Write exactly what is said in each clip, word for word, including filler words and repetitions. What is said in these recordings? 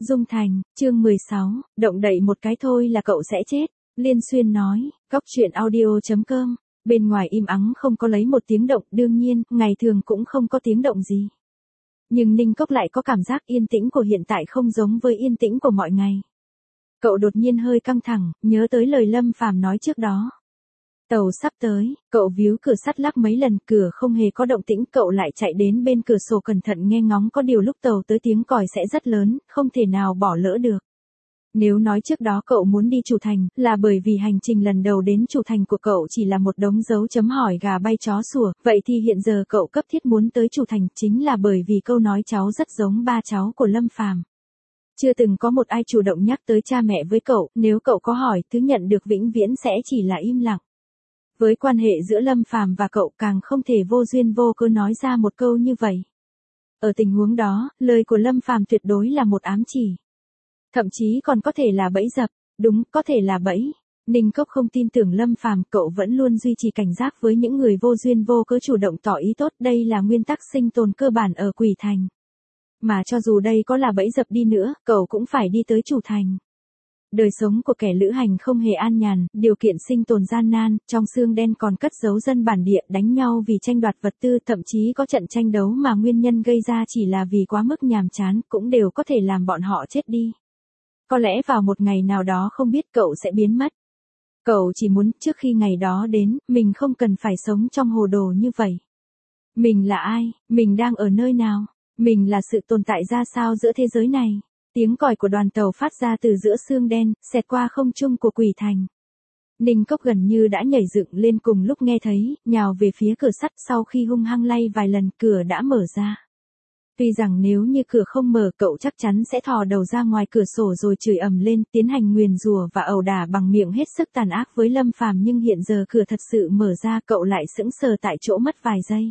Dung Thành, chương mười sáu, động đậy một cái thôi là cậu sẽ chết. Liên Xuyên nói, Cóc truyện audio chấm com, bên ngoài im ắng không có lấy một tiếng động, đương nhiên, ngày thường cũng không có tiếng động gì. Nhưng Ninh Cốc lại có cảm giác yên tĩnh của hiện tại không giống với yên tĩnh của mọi ngày. Cậu đột nhiên hơi căng thẳng, nhớ tới lời Lâm Phàm nói trước đó. Tàu sắp tới, cậu víu cửa sắt lắc mấy lần, cửa không hề có động tĩnh, cậu lại chạy đến bên cửa sổ cẩn thận nghe ngóng, có điều lúc tàu tới tiếng còi sẽ rất lớn, không thể nào bỏ lỡ được. Nếu nói trước đó cậu muốn đi Chủ Thành, là bởi vì hành trình lần đầu đến Chủ Thành của cậu chỉ là một đống dấu chấm hỏi gà bay chó sủa, vậy thì hiện giờ cậu cấp thiết muốn tới Chủ Thành chính là bởi vì câu nói cháu rất giống ba cháu của Lâm Phàm. Chưa từng có một ai chủ động nhắc tới cha mẹ với cậu, nếu cậu có hỏi, thứ nhận được vĩnh viễn sẽ chỉ là im lặng. Với quan hệ giữa Lâm Phàm và cậu càng không thể vô duyên vô cớ nói ra một câu như vậy. Ở tình huống đó, lời của Lâm Phàm tuyệt đối là một ám chỉ. Thậm chí còn có thể là bẫy dập, đúng, có thể là bẫy. Ninh Cốc không tin tưởng Lâm Phàm, cậu vẫn luôn duy trì cảnh giác với những người vô duyên vô cớ chủ động tỏ ý tốt, đây là nguyên tắc sinh tồn cơ bản ở Quỷ Thành. Mà cho dù đây có là bẫy dập đi nữa, cậu cũng phải đi tới Chủ Thành. Đời sống của kẻ lữ hành không hề an nhàn, điều kiện sinh tồn gian nan, trong xương đen còn cất giấu dân bản địa đánh nhau vì tranh đoạt vật tư, thậm chí có trận tranh đấu mà nguyên nhân gây ra chỉ là vì quá mức nhàm chán, cũng đều có thể làm bọn họ chết đi. Có lẽ vào một ngày nào đó không biết cậu sẽ biến mất. Cậu chỉ muốn trước khi ngày đó đến, mình không cần phải sống trong hồ đồ như vậy. Mình là ai? Mình đang ở nơi nào? Mình là sự tồn tại ra sao giữa thế giới này? Tiếng còi của đoàn tàu phát ra từ giữa xương đen, xẹt qua không trung của Quỷ Thành. Ninh Cốc gần như đã nhảy dựng lên cùng lúc nghe thấy, nhào về phía cửa sắt, sau khi hung hăng lay vài lần, cửa đã mở ra. Tuy rằng nếu như cửa không mở, cậu chắc chắn sẽ thò đầu ra ngoài cửa sổ rồi chửi ầm lên, tiến hành nguyền rủa và ẩu đả bằng miệng hết sức tàn ác với Lâm Phàm, nhưng hiện giờ cửa thật sự mở ra, cậu lại sững sờ tại chỗ mất vài giây.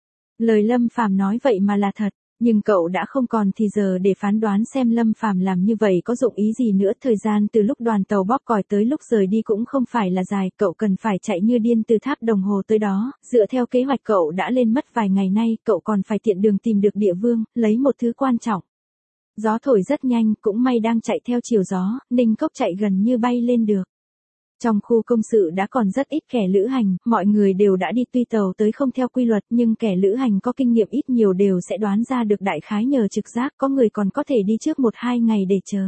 Lời Lâm Phàm nói vậy mà là thật. Nhưng cậu đã không còn thì giờ để phán đoán xem Lâm Phàm làm như vậy có dụng ý gì nữa. Thời gian từ lúc đoàn tàu bóp còi tới lúc rời đi cũng không phải là dài, cậu cần phải chạy như điên từ tháp đồng hồ tới đó. Dựa theo kế hoạch cậu đã lên mất vài ngày nay, cậu còn phải tiện đường tìm được địa vương, lấy một thứ quan trọng. Gió thổi rất nhanh, cũng may đang chạy theo chiều gió, Ninh Cốc chạy gần như bay lên được. Trong khu công sự đã còn rất ít kẻ lữ hành, mọi người đều đã đi, tuy tàu tới không theo quy luật, nhưng kẻ lữ hành có kinh nghiệm ít nhiều đều sẽ đoán ra được đại khái nhờ trực giác, có người còn có thể đi trước một hai ngày để chờ.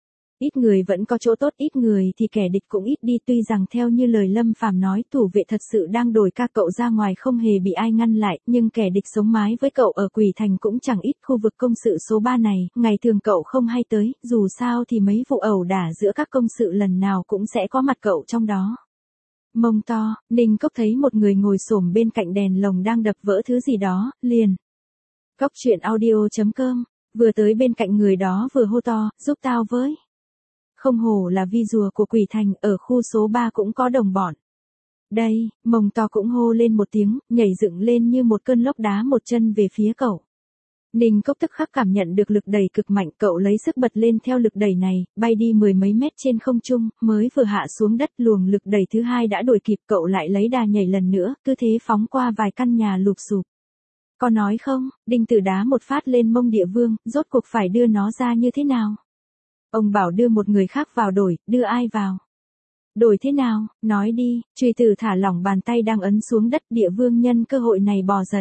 Ít người vẫn có chỗ tốt, ít người thì kẻ địch cũng ít đi, tuy rằng theo như lời Lâm Phàm nói thủ vệ thật sự đang đổi ca cậu ra ngoài không hề bị ai ngăn lại, nhưng kẻ địch sống mái với cậu ở Quỷ Thành cũng chẳng ít. Khu vực công sự số ba này, ngày thường cậu không hay tới, dù sao thì mấy vụ ẩu đả giữa các công sự lần nào cũng sẽ có mặt cậu trong đó. Mông to, Ninh Cốc thấy một người ngồi xổm bên cạnh đèn lồng đang đập vỡ thứ gì đó, liền. Cóc truyện audio chấm com, vừa tới bên cạnh người đó vừa hô to, giúp tao với. Không hổ là vi rùa của Quỷ Thành, ở khu số ba cũng có đồng bọn. Đây, Mông to cũng hô lên một tiếng, nhảy dựng lên như một cơn lốc đá một chân về phía cậu. Ninh Cốc tức khắc cảm nhận được lực đẩy cực mạnh, cậu lấy sức bật lên theo lực đẩy này, bay đi mười mấy mét trên không trung, mới vừa hạ xuống đất luồng lực đẩy thứ hai đã đuổi kịp, cậu lại lấy đà nhảy lần nữa, cứ thế phóng qua vài căn nhà lụp xụp. Có nói không, Đinh Tử đá một phát lên mông địa vương, rốt cuộc phải đưa nó ra như thế nào? Ông bảo đưa một người khác vào đổi, đưa ai vào? Đổi thế nào, nói đi. Truy Tử thả lỏng bàn tay đang ấn xuống đất, địa vương nhân cơ hội này bò dậy.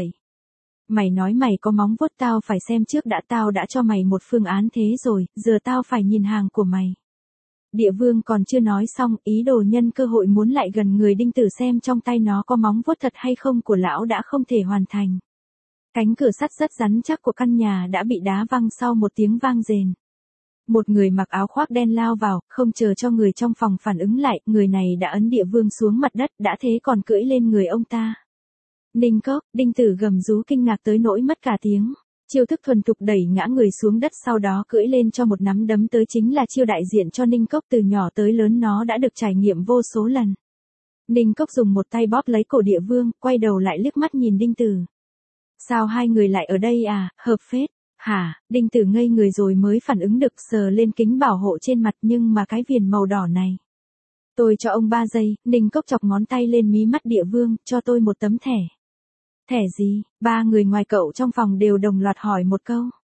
Mày nói mày có móng vuốt, tao phải xem trước đã, tao đã cho mày một phương án thế rồi, giờ tao phải nhìn hàng của mày. Địa vương còn chưa nói xong, ý đồ nhân cơ hội muốn lại gần người Đinh Tử xem trong tay nó có móng vuốt thật hay không của lão đã không thể hoàn thành. Cánh cửa sắt rất rắn chắc của căn nhà đã bị đá văng sau một tiếng vang rền. Một người mặc áo khoác đen lao vào, không chờ cho người trong phòng phản ứng lại, người này đã ấn địa vương xuống mặt đất, đã thế còn cưỡi lên người ông ta. Ninh Cốc, Đinh Tử gầm rú kinh ngạc tới nỗi mất cả tiếng. Chiêu thức thuần thục đẩy ngã người xuống đất, sau đó cưỡi lên cho một nắm đấm tới, chính là chiêu đại diện cho Ninh Cốc, từ nhỏ tới lớn nó đã được trải nghiệm vô số lần. Ninh Cốc dùng một tay bóp lấy cổ địa vương, quay đầu lại liếc mắt nhìn Đinh Tử. Sao hai người lại ở đây à, hợp phết. Hả, Đinh Tử ngây người rồi mới phản ứng được, sờ lên kính bảo hộ trên mặt, nhưng mà cái viền màu đỏ này. Tôi cho ông ba giây, Ninh Cốc chọc ngón tay lên mí mắt địa vương, cho tôi một tấm thẻ. Thẻ gì? Ba người ngoài cậu trong phòng đều đồng loạt hỏi một câu.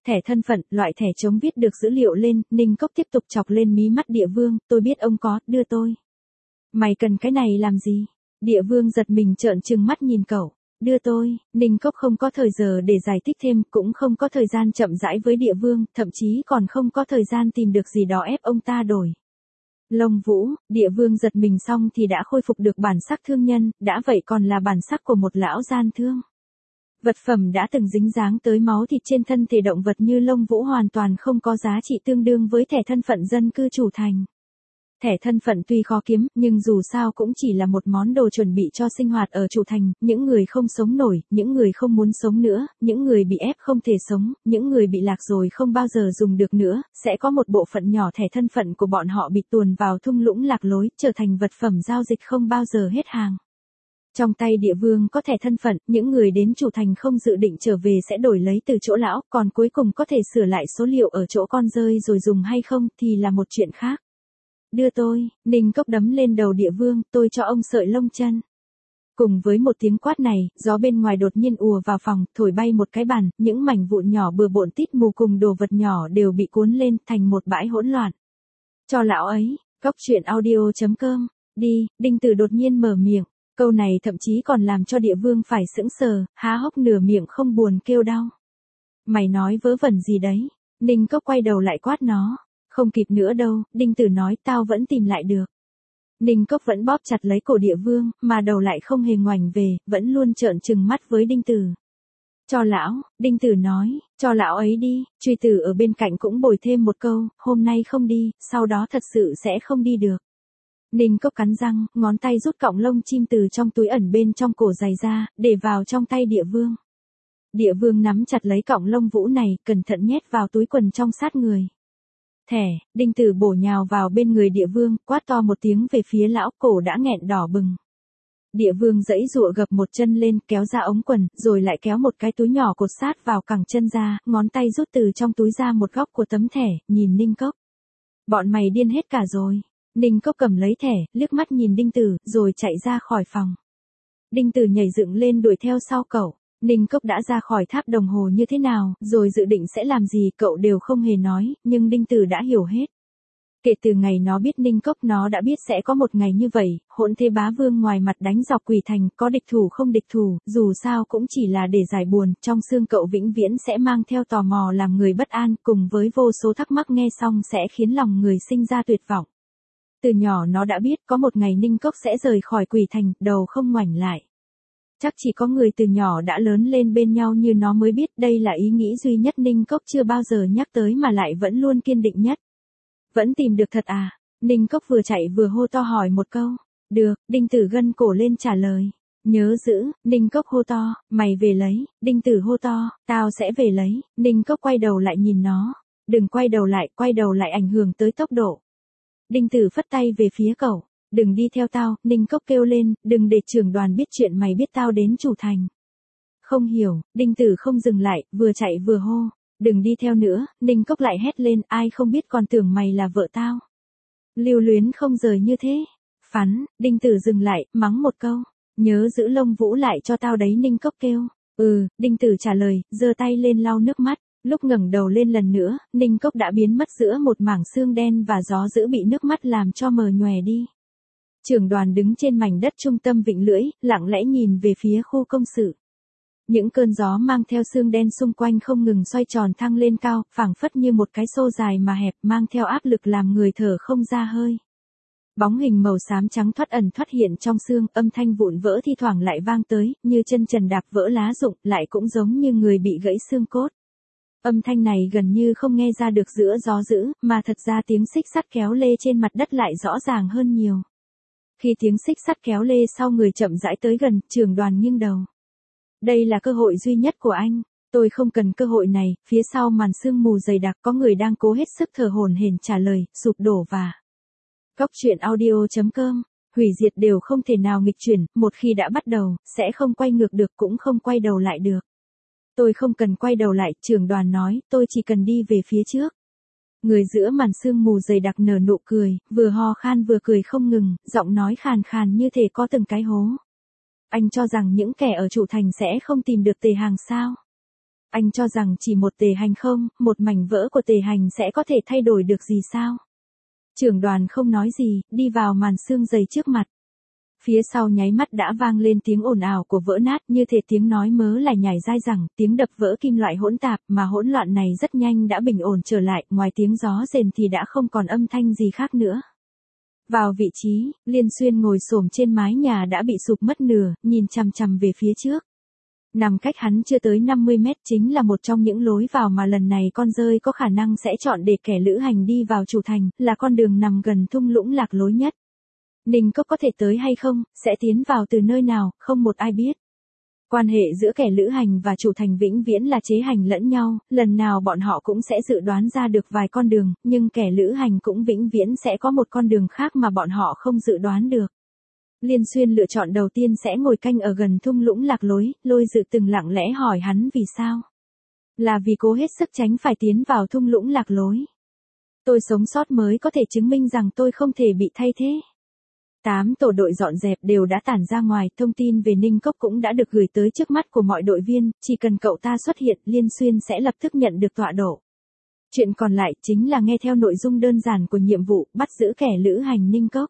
Thẻ thân phận, loại thẻ chống viết được dữ liệu lên, Ninh Cốc tiếp tục chọc lên mí mắt Địa Vương, tôi biết ông có, đưa tôi. Mày cần cái này làm gì? Địa Vương giật mình trợn trừng mắt nhìn cậu. Đưa tôi, Ninh Cốc không có thời giờ để giải thích thêm, cũng không có thời gian chậm rãi với Địa Vương, thậm chí còn không có thời gian tìm được gì đó ép ông ta đổi. Lông Vũ, Địa Vương giật mình xong thì đã khôi phục được bản sắc thương nhân, đã vậy còn là bản sắc của một lão gian thương. Vật phẩm đã từng dính dáng tới máu thịt trên thân thể động vật như Lông Vũ hoàn toàn không có giá trị tương đương với thẻ thân phận dân cư chủ thành. Thẻ thân phận tuy khó kiếm, nhưng dù sao cũng chỉ là một món đồ chuẩn bị cho sinh hoạt ở chủ thành, những người không sống nổi, những người không muốn sống nữa, những người bị ép không thể sống, những người bị lạc rồi không bao giờ dùng được nữa, sẽ có một bộ phận nhỏ thẻ thân phận của bọn họ bị tuồn vào thung lũng lạc lối, trở thành vật phẩm giao dịch không bao giờ hết hàng. Trong tay Địa Vương có thẻ thân phận, những người đến chủ thành không dự định trở về sẽ đổi lấy từ chỗ lão, còn cuối cùng có thể sửa lại số liệu ở chỗ con rơi rồi dùng hay không thì là một chuyện khác. Đưa tôi, Ninh Cốc đấm lên đầu Địa Vương, tôi cho ông sợi lông chân. Cùng với một tiếng quát này, gió bên ngoài đột nhiên ùa vào phòng, thổi bay một cái bàn, những mảnh vụn nhỏ bừa bộn tít mù cùng đồ vật nhỏ đều bị cuốn lên thành một bãi hỗn loạn. Cho lão ấy, Cốc truyện audio chấm com, đi, Đinh Tử đột nhiên mở miệng, câu này thậm chí còn làm cho Địa Vương phải sững sờ, há hốc nửa miệng không buồn kêu đau. Mày nói vớ vẩn gì đấy? Ninh Cốc quay đầu lại quát nó. Không kịp nữa đâu, Đinh Tử nói tao vẫn tìm lại được. Ninh Cốc vẫn bóp chặt lấy cổ Địa Vương, mà đầu lại không hề ngoảnh về, vẫn luôn trợn trừng mắt với Đinh Tử. Cho lão, Đinh Tử nói, cho lão ấy đi, Truy Tử ở bên cạnh cũng bồi thêm một câu, hôm nay không đi, sau đó thật sự sẽ không đi được. Ninh Cốc cắn răng, ngón tay rút cọng lông chim từ trong túi ẩn bên trong cổ giày ra, để vào trong tay Địa Vương. Địa Vương nắm chặt lấy cọng lông vũ này, cẩn thận nhét vào túi quần trong sát người. Thẻ, Đinh Tử bổ nhào vào bên người Địa Vương, quát to một tiếng về phía lão, cổ đã nghẹn đỏ bừng. Địa Vương giãy giụa gập một chân lên, kéo ra ống quần, rồi lại kéo một cái túi nhỏ cột sát vào cẳng chân ra, ngón tay rút từ trong túi ra một góc của tấm thẻ, nhìn Ninh Cốc. Bọn mày điên hết cả rồi. Ninh Cốc cầm lấy thẻ, liếc mắt nhìn Đinh Tử, rồi chạy ra khỏi phòng. Đinh Tử nhảy dựng lên đuổi theo sau cậu. Ninh Cốc đã ra khỏi tháp đồng hồ như thế nào, rồi dự định sẽ làm gì cậu đều không hề nói, nhưng Đinh Tử đã hiểu hết. Kể từ ngày nó biết Ninh Cốc nó đã biết sẽ có một ngày như vậy, hỗn thế bá vương ngoài mặt đánh dọc quỷ thành, có địch thủ không địch thủ, dù sao cũng chỉ là để giải buồn, trong xương cậu vĩnh viễn sẽ mang theo tò mò làm người bất an, cùng với vô số thắc mắc nghe xong sẽ khiến lòng người sinh ra tuyệt vọng. Từ nhỏ nó đã biết có một ngày Ninh Cốc sẽ rời khỏi quỷ thành, đầu không ngoảnh lại. Chắc chỉ có người từ nhỏ đã lớn lên bên nhau như nó mới biết đây là ý nghĩ duy nhất Ninh Cốc chưa bao giờ nhắc tới mà lại vẫn luôn kiên định nhất. Vẫn tìm được thật à? Ninh Cốc vừa chạy vừa hô to hỏi một câu. Được, Đinh Tử gân cổ lên trả lời. Nhớ giữ, Ninh Cốc hô to, mày về lấy, Đinh Tử hô to, tao sẽ về lấy, Ninh Cốc quay đầu lại nhìn nó. Đừng quay đầu lại, quay đầu lại ảnh hưởng tới tốc độ. Đinh Tử phất tay về phía cậu. Đừng đi theo tao, Ninh Cốc kêu lên, đừng để trưởng đoàn biết chuyện mày biết tao đến chủ thành. Không hiểu, Đinh Tử không dừng lại, vừa chạy vừa hô. Đừng đi theo nữa, Ninh Cốc lại hét lên, ai không biết còn tưởng mày là vợ tao. Lưu luyến không rời như thế. Phắn, Đinh Tử dừng lại, mắng một câu. Nhớ giữ Lông Vũ lại cho tao đấy, Ninh Cốc kêu. Ừ, Đinh Tử trả lời, giơ tay lên lau nước mắt. Lúc ngẩng đầu lên lần nữa, Ninh Cốc đã biến mất giữa một mảng xương đen và gió dữ bị nước mắt làm cho mờ nhòe đi. Trưởng đoàn đứng trên mảnh đất trung tâm vịnh lưỡi, lặng lẽ nhìn về phía khu công sự. Những cơn gió mang theo xương đen xung quanh không ngừng xoay tròn thăng lên cao, phảng phất như một cái xô dài mà hẹp, mang theo áp lực làm người thở không ra hơi. Bóng hình màu xám trắng thoát ẩn thoát hiện trong xương, âm thanh vụn vỡ thi thoảng lại vang tới, như chân trần đạp vỡ lá rụng, lại cũng giống như người bị gãy xương cốt. Âm thanh này gần như không nghe ra được giữa gió dữ, mà thật ra tiếng xích sắt kéo lê trên mặt đất lại rõ ràng hơn nhiều. Khi tiếng xích sắt kéo lê sau người chậm rãi tới gần, trưởng đoàn nghiêng đầu. Đây là cơ hội duy nhất của anh. Tôi không cần cơ hội này, phía sau màn sương mù dày đặc có người đang cố hết sức thở hổn hển trả lời, sụp đổ và. Cốc truyện audio chấm com, hủy diệt đều không thể nào nghịch chuyển, một khi đã bắt đầu, sẽ không quay ngược được cũng không quay đầu lại được. Tôi không cần quay đầu lại, trưởng đoàn nói, tôi chỉ cần đi về phía trước. Người giữa màn sương mù dày đặc nở nụ cười, vừa ho khan vừa cười không ngừng, giọng nói khàn khàn như thể có từng cái hố. Anh cho rằng những kẻ ở chủ thành sẽ không tìm được tề hàng sao? Anh cho rằng chỉ một tề hành không, một mảnh vỡ của tề hành sẽ có thể thay đổi được gì sao? Trưởng đoàn không nói gì, đi vào màn xương dày trước mặt. Phía sau nháy mắt đã vang lên tiếng ồn ào của vỡ nát, như thể tiếng nói mớ lại nhảy dai dẳng, tiếng đập vỡ kim loại hỗn tạp, mà hỗn loạn này rất nhanh đã bình ổn trở lại, ngoài tiếng gió rền thì đã không còn âm thanh gì khác nữa. Vào vị trí, Liên Xuyên ngồi xổm trên mái nhà đã bị sụp mất nửa, nhìn chằm chằm về phía trước. Nằm cách hắn chưa tới năm mươi mét chính là một trong những lối vào mà lần này con rơi có khả năng sẽ chọn để kẻ lữ hành đi vào chủ thành, là con đường nằm gần thung lũng lạc lối nhất. Ninh Cốc có thể tới hay không, sẽ tiến vào từ nơi nào, không một ai biết. Quan hệ giữa kẻ lữ hành và chủ thành vĩnh viễn là chế hành lẫn nhau, lần nào bọn họ cũng sẽ dự đoán ra được vài con đường, nhưng kẻ lữ hành cũng vĩnh viễn sẽ có một con đường khác mà bọn họ không dự đoán được. Liên Xuyên lựa chọn đầu tiên sẽ ngồi canh ở gần thung lũng lạc lối, Lôi Dự từng lặng lẽ hỏi hắn vì sao. Là vì cố hết sức tránh phải tiến vào thung lũng lạc lối. Tôi sống sót mới có thể chứng minh rằng tôi không thể bị thay thế. Tám tổ đội dọn dẹp đều đã tản ra ngoài, thông tin về Ninh Cốc cũng đã được gửi tới trước mắt của mọi đội viên, chỉ cần cậu ta xuất hiện, Liên Xuyên sẽ lập tức nhận được tọa độ. Chuyện còn lại chính là nghe theo nội dung đơn giản của nhiệm vụ, bắt giữ kẻ lữ hành Ninh Cốc.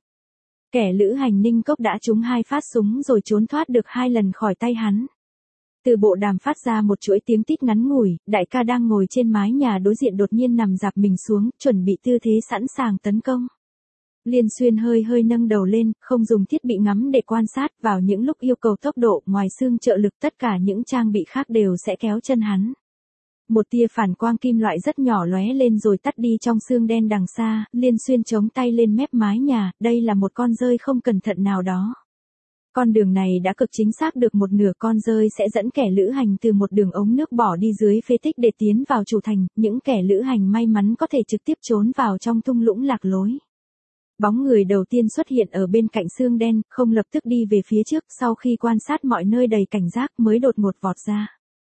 Kẻ lữ hành Ninh Cốc đã trúng hai phát súng rồi trốn thoát được hai lần khỏi tay hắn. Từ bộ đàm phát ra một chuỗi tiếng tít ngắn ngủi, đại ca đang ngồi trên mái nhà đối diện đột nhiên nằm dạp mình xuống, chuẩn bị tư thế sẵn sàng tấn công. Liên Xuyên hơi hơi nâng đầu lên, không dùng thiết bị ngắm để quan sát, vào những lúc yêu cầu tốc độ, ngoài xương trợ lực tất cả những trang bị khác đều sẽ kéo chân hắn. Một tia phản quang kim loại rất nhỏ lóe lên rồi tắt đi trong xương đen đằng xa, Liên Xuyên chống tay lên mép mái nhà, đây là một con rơi không cẩn thận nào đó. Con đường này đã cực chính xác được một nửa, con rơi sẽ dẫn kẻ lữ hành từ một đường ống nước bỏ đi dưới phế tích để tiến vào chủ thành, những kẻ lữ hành may mắn có thể trực tiếp trốn vào trong thung lũng lạc lối. Bóng người đầu tiên xuất hiện ở bên cạnh xương đen, không lập tức đi về phía trước, sau khi quan sát mọi nơi đầy cảnh giác mới đột ngột vọt ra.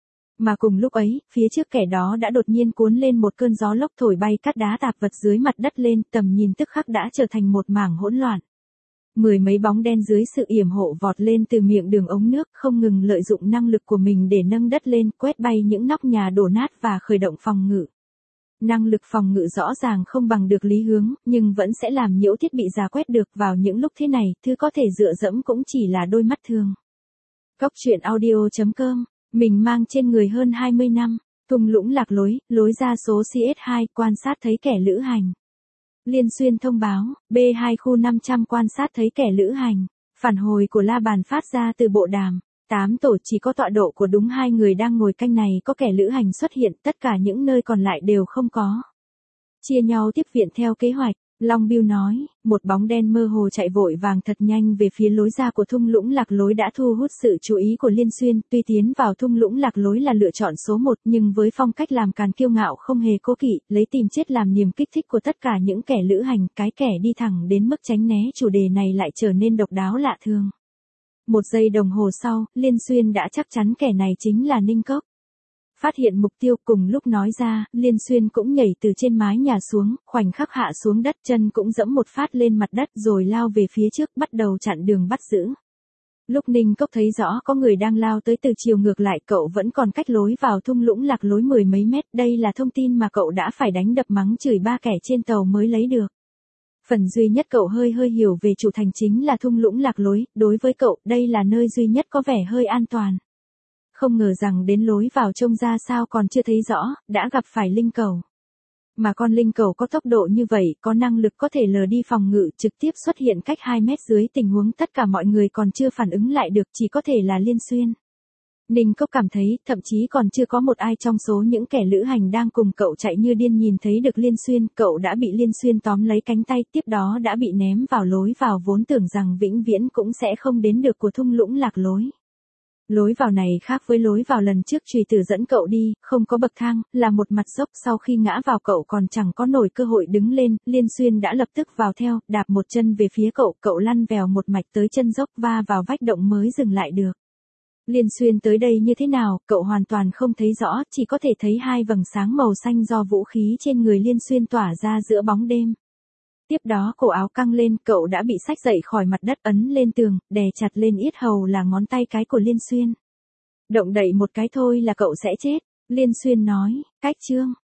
Mà cùng lúc ấy, phía trước kẻ đó đã đột nhiên cuốn lên một cơn gió lốc thổi bay cát đá tạp vật dưới mặt đất lên, tầm nhìn tức khắc đã trở thành một mảng hỗn loạn. Mười mấy bóng đen dưới sự yểm hộ vọt lên từ miệng đường ống nước, không ngừng lợi dụng năng lực của mình để nâng đất lên, quét bay những nóc nhà đổ nát và khởi động phòng ngự. Năng lực phòng ngự rõ ràng không bằng được Lý Hướng, nhưng vẫn sẽ làm nhiễu thiết bị giả quét được. Vào những lúc thế này, thứ có thể dựa dẫm cũng chỉ là đôi mắt thường. Cốc truyện audio chấm com, mình mang trên người hơn hai mươi năm, thung lũng lạc lối, lối ra số C S hai, quan sát thấy kẻ lữ hành. Liên Xuyên thông báo, B hai khu năm trăm quan sát thấy kẻ lữ hành. Phản hồi của la bàn phát ra từ bộ đàm. Tám tổ chỉ có tọa độ của đúng hai người đang ngồi canh này có kẻ lữ hành xuất hiện, tất cả những nơi còn lại đều không có. Chia nhau tiếp viện theo kế hoạch, Long Biêu nói, một bóng đen mơ hồ chạy vội vàng thật nhanh về phía lối ra của thung lũng lạc lối đã thu hút sự chú ý của Liên Xuyên, tuy tiến vào thung lũng lạc lối là lựa chọn số một nhưng với phong cách làm càn kiêu ngạo không hề cố kỵ, lấy tìm chết làm niềm kích thích của tất cả những kẻ lữ hành, cái kẻ đi thẳng đến mức tránh né chủ đề này lại trở nên độc đáo lạ thường. Một giây đồng hồ sau, Liên Xuyên đã chắc chắn kẻ này chính là Ninh Cốc. Phát hiện mục tiêu cùng lúc nói ra, Liên Xuyên cũng nhảy từ trên mái nhà xuống, khoảnh khắc hạ xuống đất, chân cũng dẫm một phát lên mặt đất rồi lao về phía trước, bắt đầu chặn đường bắt giữ. Lúc Ninh Cốc thấy rõ có người đang lao tới từ chiều ngược lại, cậu vẫn còn cách lối vào thung lũng lạc lối mười mấy mét, đây là thông tin mà cậu đã phải đánh đập mắng chửi ba kẻ trên tàu mới lấy được. Phần duy nhất cậu hơi hơi hiểu về chủ thành chính là thung lũng lạc lối, đối với cậu, đây là nơi duy nhất có vẻ hơi an toàn. Không ngờ rằng đến lối vào trông ra sao còn chưa thấy rõ, đã gặp phải linh cầu. Mà con linh cầu có tốc độ như vậy, có năng lực có thể lờ đi phòng ngự, trực tiếp xuất hiện cách hai mét dưới tình huống tất cả mọi người còn chưa phản ứng lại được, chỉ có thể là Liên Xuyên. Ninh Cốc cảm thấy, thậm chí còn chưa có một ai trong số những kẻ lữ hành đang cùng cậu chạy như điên nhìn thấy được Liên Xuyên, cậu đã bị Liên Xuyên tóm lấy cánh tay, tiếp đó đã bị ném vào lối vào vốn tưởng rằng vĩnh viễn cũng sẽ không đến được của thung lũng lạc lối. Lối vào này khác với lối vào lần trước Trùy Tử dẫn cậu đi, không có bậc thang, là một mặt dốc, sau khi ngã vào cậu còn chẳng có nổi cơ hội đứng lên, Liên Xuyên đã lập tức vào theo, đạp một chân về phía cậu, cậu lăn vèo một mạch tới chân dốc va vào vách động mới dừng lại được. Liên Xuyên tới đây như thế nào, cậu hoàn toàn không thấy rõ, chỉ có thể thấy hai vầng sáng màu xanh do vũ khí trên người Liên Xuyên tỏa ra giữa bóng đêm. Tiếp đó cổ áo căng lên, cậu đã bị xách dậy khỏi mặt đất, ấn lên tường, đè chặt lên yết hầu là ngón tay cái của Liên Xuyên. Động đậy một cái thôi là cậu sẽ chết. Liên Xuyên nói, cách chương.